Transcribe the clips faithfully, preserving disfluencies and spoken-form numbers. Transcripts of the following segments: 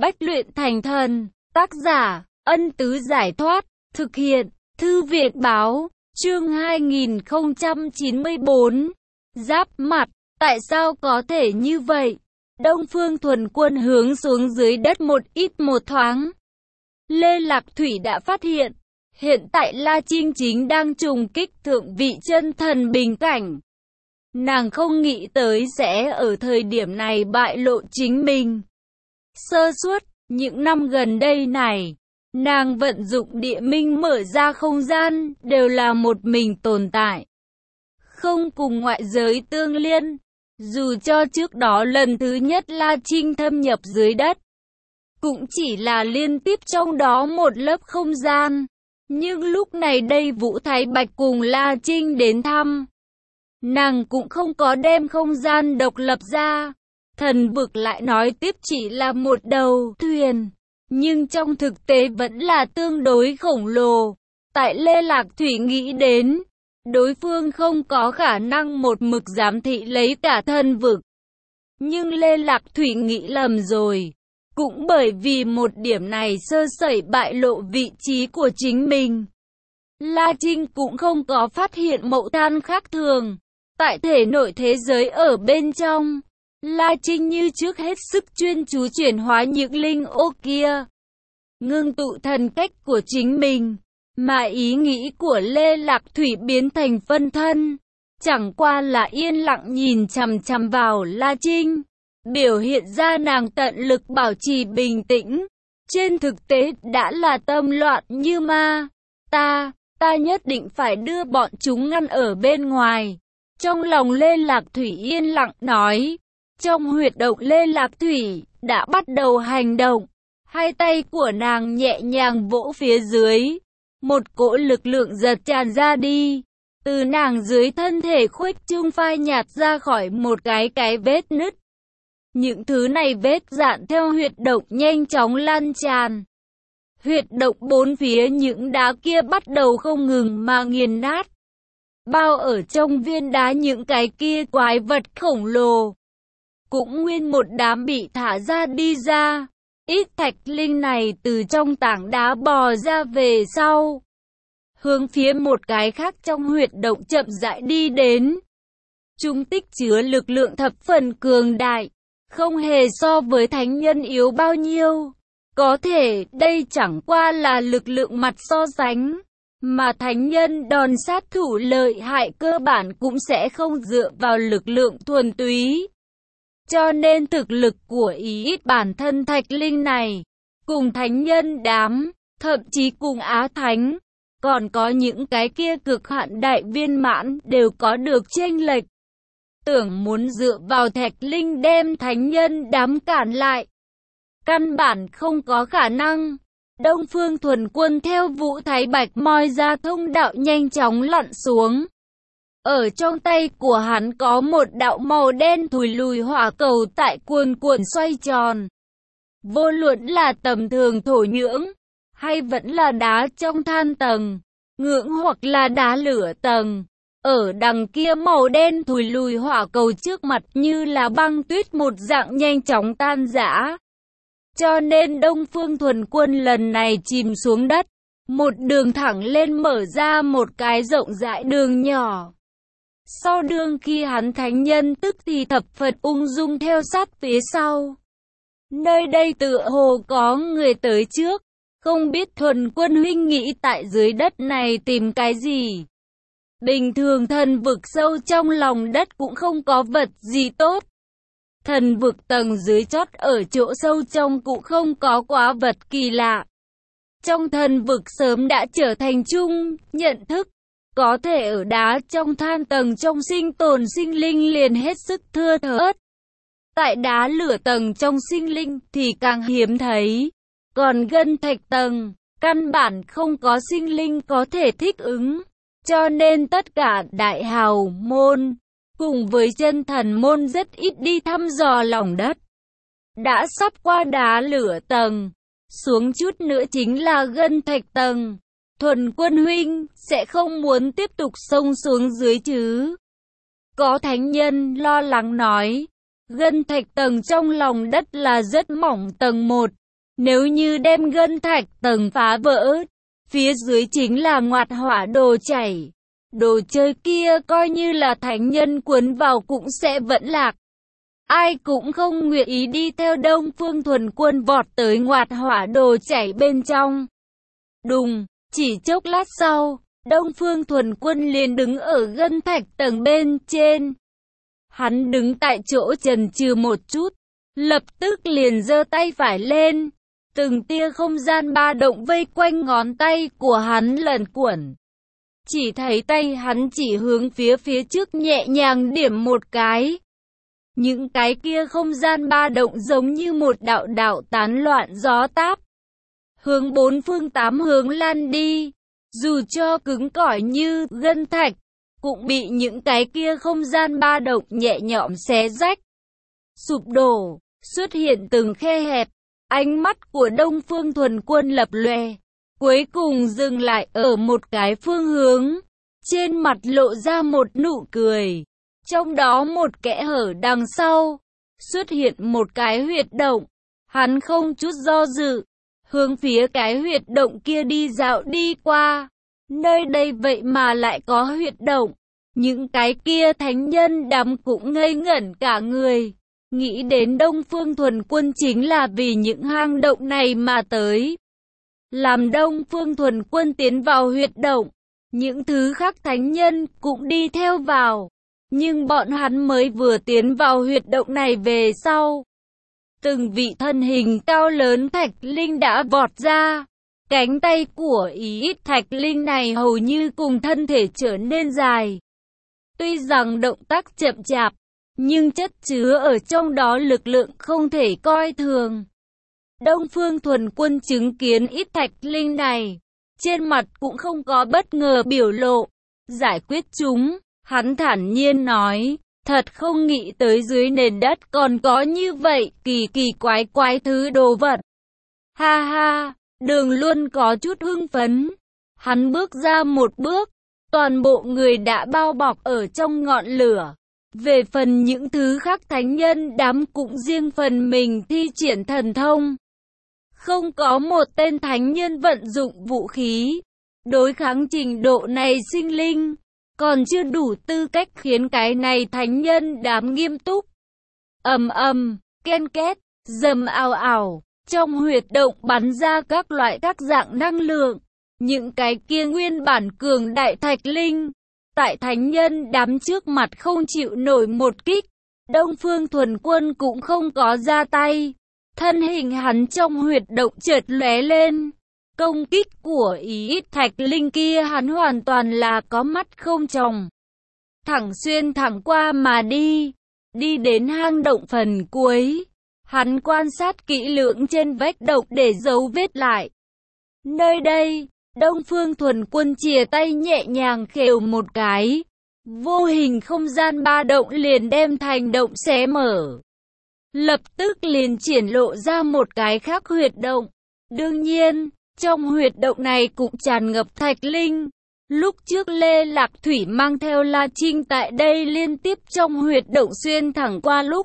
Bách luyện thành thần. Tác giả, Ân Tứ Giải Thoát. Thực hiện, Thư Viện Báo. Chương hai nghìn không trăm chín mươi bốn. Giáp mặt. Tại sao có thể như vậy? Đông Phương Thuần Quân hướng xuống dưới đất một ít một thoáng. Lê Lạc Thủy đã phát hiện, hiện tại La Trinh chính đang trùng kích thượng vị chân thần bình cảnh. Nàng không nghĩ tới sẽ ở thời điểm này bại lộ chính mình. Sơ suất, những năm gần đây này, nàng vận dụng địa minh mở ra không gian, đều là một mình tồn tại. Không cùng ngoại giới tương liên, dù cho trước đó lần thứ nhất La Trinh thâm nhập dưới đất, cũng chỉ là liên tiếp trong đó một lớp không gian. Nhưng lúc này đây Vũ Thái Bạch cùng La Trinh đến thăm, nàng cũng không có đem không gian độc lập ra. Thần vực lại nói tiếp chỉ là một đầu thuyền, nhưng trong thực tế vẫn là tương đối khổng lồ. Tại Lê Lạc Thủy nghĩ đến, đối phương không có khả năng một mực giám thị lấy cả thần vực. Nhưng Lê Lạc Thủy nghĩ lầm rồi. Cũng bởi vì một điểm này sơ sẩy bại lộ vị trí của chính mình. La Trinh cũng không có phát hiện mậu than khác thường. Tại thể nội thế giới ở bên trong, La Trinh như trước hết sức chuyên chú chuyển hóa những linh ô kia, ngưng tụ thần cách của chính mình. Mà ý nghĩ của Lê Lạc Thủy biến thành phân thân, chẳng qua là yên lặng nhìn chằm chằm vào La Trinh, biểu hiện ra nàng tận lực bảo trì bình tĩnh. Trên thực tế đã là tâm loạn như ma. Ta, ta nhất định phải đưa bọn chúng ngăn ở bên ngoài. Trong lòng Lê Lạc Thủy yên lặng nói. Trong huyệt động Lê Lạc Thủy đã bắt đầu hành động. Hai tay của nàng nhẹ nhàng vỗ phía dưới. Một cỗ lực lượng giật tràn ra đi. Từ nàng dưới thân thể khuếch trương phai nhạt ra khỏi một cái cái vết nứt. Những thứ này vết dạn theo huyệt động nhanh chóng lan tràn. Huyệt động bốn phía những đá kia bắt đầu không ngừng mà nghiền nát. Bao ở trong viên đá những cái kia quái vật khổng lồ cũng nguyên một đám bị thả ra đi ra. Ít thạch linh này từ trong tảng đá bò ra về sau, hướng phía một cái khác trong huyệt động chậm rãi đi đến. Chúng tích chứa lực lượng thập phần cường đại, không hề so với thánh nhân yếu bao nhiêu. Có thể đây chẳng qua là lực lượng mặt so sánh, mà thánh nhân đòn sát thủ lợi hại cơ bản cũng sẽ không dựa vào lực lượng thuần túy. Cho nên thực lực của ý ít bản thân thạch linh này, cùng thánh nhân đám, thậm chí cùng Á Thánh, còn có những cái kia cực hạn đại viên mãn đều có được chênh lệch. Tưởng muốn dựa vào thạch linh đem thánh nhân đám cản lại, căn bản không có khả năng. Đông Phương Thuần Quân theo Vũ Thái Bạch moi ra thông đạo nhanh chóng lặn xuống. Ở trong tay của hắn có một đạo màu đen thùi lùi hỏa cầu tại cuồn cuộn xoay tròn. Vô luận là tầm thường thổ nhưỡng, hay vẫn là đá trong than tầng, ngưỡng hoặc là đá lửa tầng, ở đằng kia màu đen thùi lùi hỏa cầu trước mặt như là băng tuyết một dạng nhanh chóng tan rã. Cho nên Đông Phương Thuần Quân lần này chìm xuống đất, một đường thẳng lên mở ra một cái rộng rãi đường nhỏ. Sau đường khi hắn thánh nhân tức thì thập Phật ung dung theo sát phía sau. Nơi đây tựa hồ có người tới trước, không biết Thuần Quân huynh nghĩ tại dưới đất này tìm cái gì. Bình thường thần vực sâu trong lòng đất cũng không có vật gì tốt. Thần vực tầng dưới chót ở chỗ sâu trong cũng không có quá vật kỳ lạ. Trong thần vực sớm đã trở thành chung nhận thức. Có thể ở đá trong than tầng trong sinh tồn sinh linh liền hết sức thưa thớt. Tại đá lửa tầng trong sinh linh thì càng hiếm thấy. Còn gân thạch tầng, căn bản không có sinh linh có thể thích ứng. Cho nên tất cả đại hào môn, cùng với chân thần môn rất ít đi thăm dò lòng đất. Đã sắp qua đá lửa tầng, xuống chút nữa chính là gân thạch tầng. Thuần Quân huynh sẽ không muốn tiếp tục xông xuống dưới chứ? Có thánh nhân lo lắng nói. Gân thạch tầng trong lòng đất là rất mỏng tầng một, Nếu như đem ngân thạch tầng phá vỡ, phía dưới chính là ngoạt hỏa đồ chảy. Đồ chơi kia coi như là thánh nhân cuốn vào cũng sẽ vẫn lạc. Ai cũng không nguyện ý đi theo Đông Phương Thuần Quân vọt tới ngoạt hỏa đồ chảy bên trong. Đùng, chỉ chốc lát sau, Đông Phương Thuần Quân liền đứng ở ngân thạch tầng bên trên. Hắn đứng tại chỗ chần chừ một chút, lập tức liền giơ tay phải lên. Từng tia không gian ba động vây quanh ngón tay của hắn lần cuộn. Chỉ thấy tay hắn chỉ hướng phía phía trước nhẹ nhàng điểm một cái. Những cái kia không gian ba động giống như một đạo đạo tán loạn gió táp. Hướng bốn phương tám hướng lan đi. Dù cho cứng cỏi như ngân thạch, cũng bị những cái kia không gian ba động nhẹ nhõm xé rách. Sụp đổ, xuất hiện từng khe hẹp. Ánh mắt của Đông Phương Thuần Quân lập lòe, cuối cùng dừng lại ở một cái phương hướng. Trên mặt lộ ra một nụ cười. Trong đó một kẽ hở đằng sau, xuất hiện một cái huyệt động. Hắn không chút do dự, hướng phía cái huyệt động kia đi dạo đi qua. Nơi đây vậy mà lại có huyệt động. Những cái kia thánh nhân đám cũng ngây ngẩn cả người. Nghĩ đến Đông Phương Thuần Quân chính là vì những hang động này mà tới. Làm Đông Phương Thuần Quân tiến vào huyệt động, những thứ khác thánh nhân cũng đi theo vào. Nhưng bọn hắn mới vừa tiến vào huyệt động này về sau. Từng vị thân hình cao lớn thạch linh đã vọt ra. Cánh tay của ý ít thạch linh này hầu như cùng thân thể trở nên dài. Tuy rằng động tác chậm chạp, nhưng chất chứa ở trong đó lực lượng không thể coi thường. Đông Phương Thuần Quân chứng kiến ít thạch linh này, trên mặt cũng không có bất ngờ biểu lộ. Giải quyết chúng, hắn thản nhiên nói, thật không nghĩ tới dưới nền đất còn có như vậy kỳ kỳ quái quái thứ đồ vật. Ha ha, Đường Luân có chút hưng phấn. Hắn bước ra một bước, toàn bộ người đã bao bọc ở trong ngọn lửa. Về phần những thứ khác thánh nhân đám cũng riêng phần mình thi triển thần thông. Không có một tên thánh nhân vận dụng vũ khí. Đối kháng trình độ này sinh linh, còn chưa đủ tư cách khiến cái này thánh nhân đám nghiêm túc. Ầm ầm, ken két, rầm ào ào, trong huyệt động bắn ra các loại các dạng năng lượng. Những cái kia nguyên bản cường đại thạch linh, tại thánh nhân đám trước mặt không chịu nổi một kích. Đông Phương Thuần Quân cũng không có ra tay. Thân hình hắn trong huyệt động chợt lóe lên. Công kích của ý ít thạch linh kia hắn hoàn toàn là có mắt không tròng. Thẳng xuyên thẳng qua mà đi. Đi đến hang động phần cuối. Hắn quan sát kỹ lưỡng trên vách động để dấu vết lại. Nơi đây, Đông Phương Thuần Quân chìa tay nhẹ nhàng khều một cái. Vô hình không gian ba động liền đem thành động xé mở. Lập tức liền triển lộ ra một cái khác huyệt động. Đương nhiên, trong huyệt động này cũng tràn ngập thạch linh. Lúc trước Lê Lạc Thủy mang theo La Trinh tại đây liên tiếp trong huyệt động xuyên thẳng qua lúc.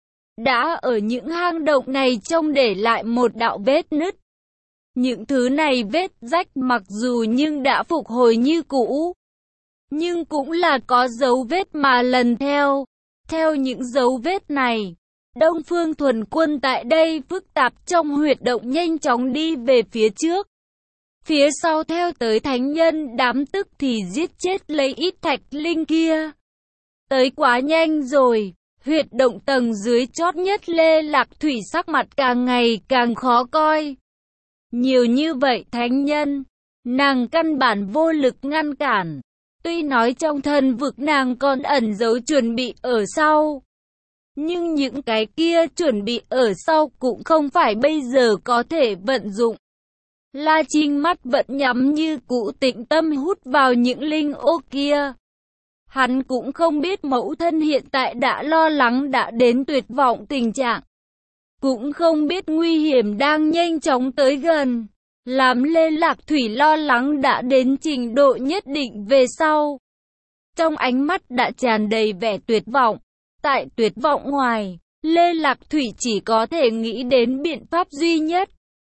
Đã ở những hang động này trông để lại một đạo vết nứt. Những thứ này vết rách mặc dù nhưng đã phục hồi như cũ. Nhưng cũng là có dấu vết mà lần theo. Theo những dấu vết này, Đông Phương Thuần Quân tại đây phức tạp trong huyệt động nhanh chóng đi về phía trước. Phía sau theo tới thánh nhân đám tức thì giết chết lấy ít thạch linh kia. Tới quá nhanh rồi, huyệt động tầng dưới chót nhất Lê Lạc Thủy sắc mặt càng ngày càng khó coi. Nhiều như vậy thánh nhân, nàng căn bản vô lực ngăn cản. Tuy nói trong thân vực nàng còn ẩn giấu chuẩn bị ở sau. Nhưng những cái kia chuẩn bị ở sau cũng không phải bây giờ có thể vận dụng. La Trinh mắt vẫn nhắm như cũ tĩnh tâm hút vào những linh ô kia. Hắn cũng không biết mẫu thân hiện tại đã lo lắng đã đến tuyệt vọng tình trạng. Cũng không biết nguy hiểm đang nhanh chóng tới gần. Làm Lê Lạc Thủy lo lắng đã đến trình độ nhất định về sau. Trong ánh mắt đã tràn đầy vẻ tuyệt vọng. Tại tuyệt vọng ngoài, Lê Lạc Thủy chỉ có thể nghĩ đến biện pháp duy nhất.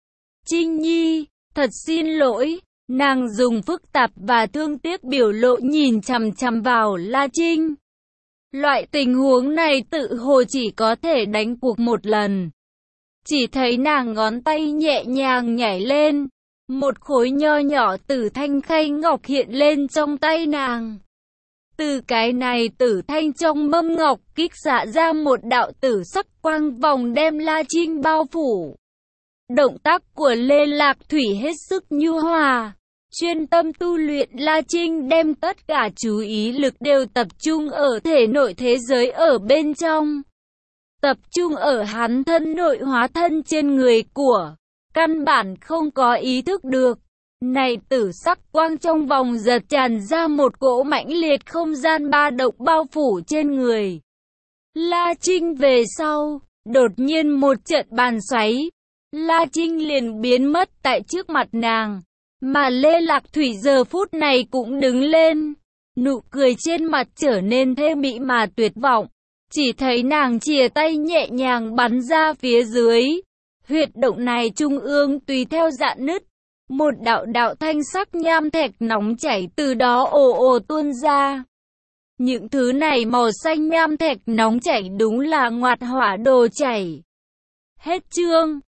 Trinh Nhi, thật xin lỗi. Nàng dùng phức tạp và thương tiếc biểu lộ nhìn chằm chằm vào La Trinh. Loại tình huống này tự hồ chỉ có thể đánh cuộc một lần. Chỉ thấy nàng ngón tay nhẹ nhàng nhảy lên. Một khối nho nhỏ tử thanh khay ngọc hiện lên trong tay nàng. Từ cái này tử thanh trong mâm ngọc kích xạ ra một đạo tử sắc quang vòng đem La Trinh bao phủ. Động tác của Lê Lạc Thủy hết sức nhu hòa. Chuyên tâm tu luyện, La Trinh đem tất cả chú ý lực đều tập trung ở thể nội thế giới ở bên trong. Tập trung ở hắn thân nội hóa thân trên người của. Căn bản không có ý thức được. Này tử sắc quang trong vòng giật tràn ra một cỗ mãnh liệt không gian ba động bao phủ trên người. La Trinh về sau, đột nhiên một trận bàn xoáy. La Trinh liền biến mất tại trước mặt nàng. Mà Lê Lạc Thủy giờ phút này cũng đứng lên. Nụ cười trên mặt trở nên thê mị mà tuyệt vọng. Chỉ thấy nàng chìa tay nhẹ nhàng bắn ra phía dưới. Huyệt động này trung ương tùy theo rạn nứt. Một đạo đạo thanh sắc nham thạch nóng chảy từ đó ồ ồ tuôn ra. Những thứ này màu xanh nham thạch nóng chảy đúng là ngoạt hỏa đồ chảy. Hết chương.